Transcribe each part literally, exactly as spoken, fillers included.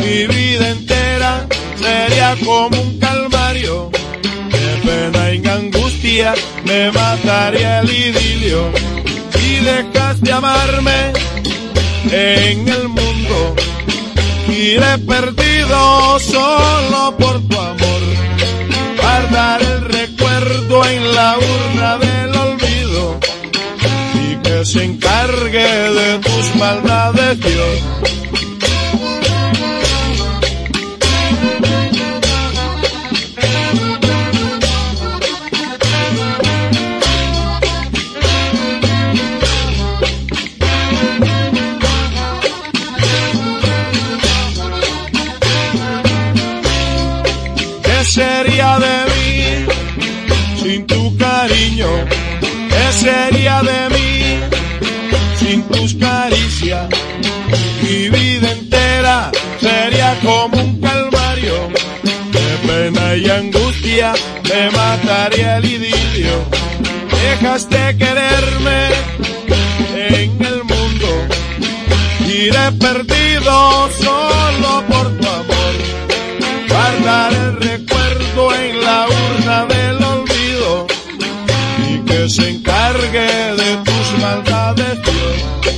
Mi vida entera sería como un calvario, de pena y angustia me mataría el idilio. Si dejas de amarme en el mundo, iré perdido solo por tu amor. Guardar el recuerdo en la urna del olvido y que se encargue de tus maldades Dios. ¿Qué sería de mí sin tu cariño? ¿Qué sería de mí sin tus caricias? Mi vida entera sería como un calvario, de pena y angustia me mataría el idilio. Dejaste quererme en el mundo, iré perdido solo por tu amor. Guardar el recuerdo en la urna del olvido y que se encargue de tus maldades Dios.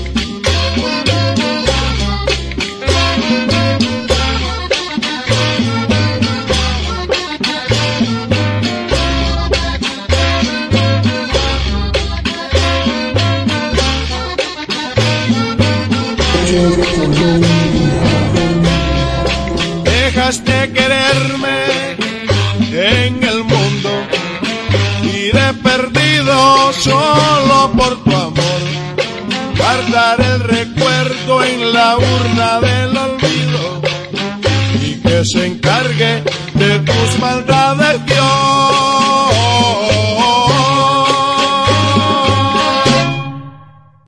Dejaste quererme en el mundo, iré perdido solo por tu amor. Guardar el recuerdo en la urna del olvido y que se encargue de tus maldades.